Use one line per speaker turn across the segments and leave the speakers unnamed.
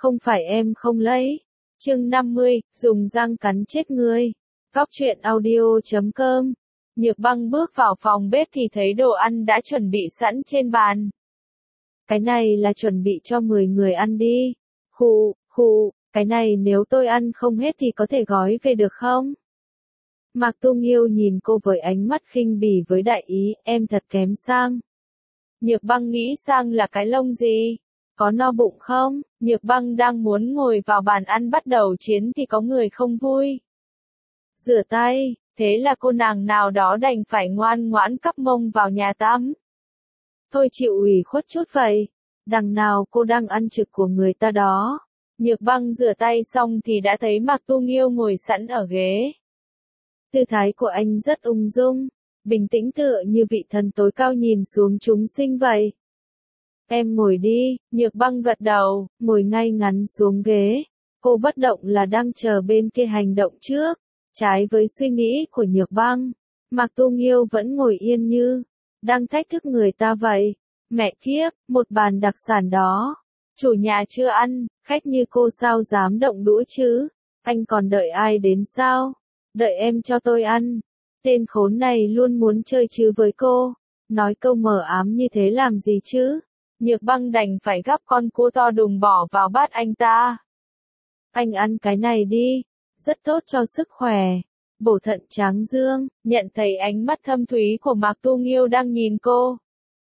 không phải em không lấy. Chương 50, dùng răng cắn chết ngươi. Góc truyện audio.com. Nhược Băng bước vào phòng bếp thì thấy đồ ăn đã chuẩn bị sẵn trên bàn. Cái này là chuẩn bị cho 10 người ăn đi. Khụ, cái này nếu tôi ăn không hết thì có thể gói về được không? Mạc Tu Nghiêu nhìn cô với ánh mắt khinh bỉ với đại ý, em thật kém sang. Nhược Băng nghĩ sang là cái lông gì? Có no bụng không? Nhược Băng đang muốn ngồi vào bàn ăn bắt đầu chiến thì có người không vui. Rửa tay, thế là cô nàng nào đó đành phải ngoan ngoãn cắp mông vào nhà tắm. Thôi chịu ủy khuất chút vậy, đằng nào cô đang ăn trực của người ta đó. Nhược Băng rửa tay xong thì đã thấy Mạc Tu Nghiêu ngồi sẵn ở ghế. Tư thái của anh rất ung dung, bình tĩnh tựa như vị thần tối cao nhìn xuống chúng sinh vậy. Em ngồi đi, Nhược Băng gật đầu, ngồi ngay ngắn xuống ghế. Cô bất động là đang chờ bên kia hành động trước. Trái với suy nghĩ của Nhược Băng, Mạc Tu Nghiêu vẫn ngồi yên như đang thách thức người ta vậy. Mẹ kiếp, một bàn đặc sản đó. Chủ nhà chưa ăn, khách như cô sao dám động đũa chứ? Anh còn đợi ai đến sao? Đợi em cho tôi ăn. Tên khốn này luôn muốn chơi chứ với cô. Nói câu mờ ám như thế làm gì chứ? Nhược Băng đành phải gắp con cua to đùng bỏ vào bát anh ta. Anh ăn cái này đi, rất tốt cho sức khỏe. Bổ thận tráng dương, nhận thấy ánh mắt thâm thúy của Mạc Tu Nghiêu đang nhìn cô.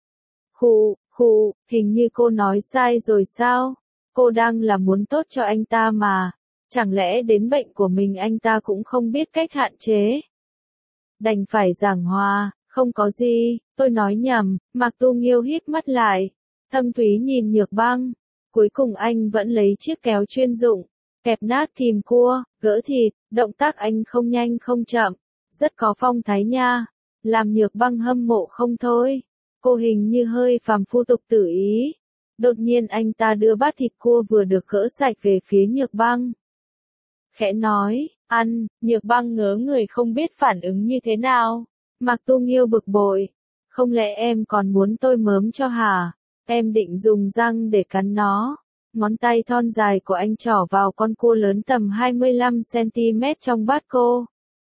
Khụ, hình như cô nói sai rồi sao? Cô đang là muốn tốt cho anh ta mà. Chẳng lẽ đến bệnh của mình anh ta cũng không biết cách hạn chế? Đành phải giảng hòa, không có gì, tôi nói nhầm. Mạc Tu Nghiêu hít mắt lại, thâm thúy nhìn Nhược Băng. Cuối cùng anh vẫn lấy chiếc kéo chuyên dụng, kẹp nát thìm cua, gỡ thịt, động tác anh không nhanh không chậm, rất có phong thái nha, làm Nhược Băng hâm mộ không thôi. Cô hình như hơi phàm phu tục tử ý. Đột nhiên anh ta đưa bát thịt cua vừa được gỡ sạch về phía Nhược Băng. Khẽ nói, ăn, Nhược Băng ngớ người không biết phản ứng như thế nào. Mạc Tu Nghiêu bực bội, không lẽ em còn muốn tôi mớm cho hả? Em định dùng răng để cắn nó. Ngón tay thon dài của anh trỏ vào con cua lớn tầm 25cm trong bát cô.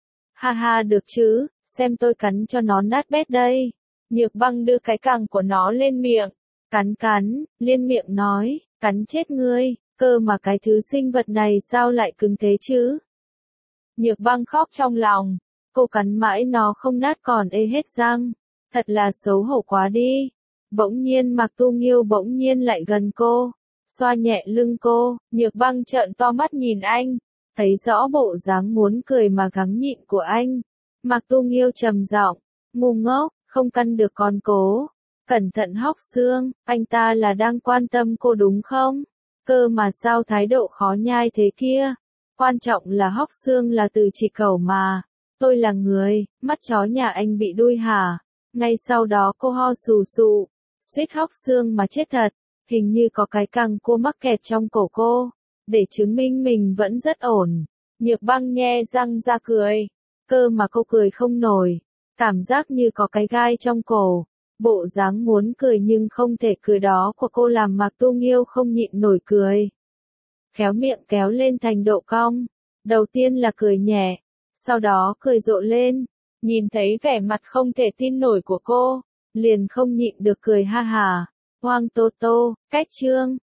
Ha được chứ, xem tôi cắn cho nó nát bét đây. Nhược Băng đưa cái cẳng của nó lên miệng. Cắn, liên miệng nói, cắn chết ngươi, cơ mà cái thứ sinh vật này sao lại cứng thế chứ? Nhược Băng khóc trong lòng, cô cắn mãi nó không nát còn ê hết răng. Thật là xấu hổ quá đi. Bỗng nhiên Mạc Tu Nghiêu bỗng nhiên lại gần cô, xoa nhẹ lưng cô. Nhược Băng trợn to mắt nhìn anh, thấy rõ bộ dáng muốn cười mà gắng nhịn của anh. Mạc Tu Nghiêu trầm giọng, ngu ngốc, không căn được còn cố. Cẩn thận hóc xương, anh ta là đang quan tâm cô đúng không? Cơ mà sao thái độ khó nhai thế kia? Quan trọng là hóc xương là từ chỉ cẩu mà. Tôi là người, mắt chó nhà anh bị đuôi hả? Ngay sau đó cô ho sù sụ, suýt hóc xương mà chết thật. Hình như có cái cẳng cô mắc kẹt trong cổ cô. Để chứng minh mình vẫn rất ổn. Nhược Băng nhe răng ra cười. Cơ mà cô cười không nổi. Cảm giác như có cái gai trong cổ. Bộ dáng muốn cười nhưng không thể cười đó của cô làm Mạc Tu Nghiêu không nhịn nổi cười. Khéo miệng kéo lên thành độ cong. Đầu tiên là cười nhẹ, sau đó cười rộ lên. Nhìn thấy vẻ mặt không thể tin nổi của cô, liền không nhịn được cười ha hà. Hoang Tô Tô, cách chương.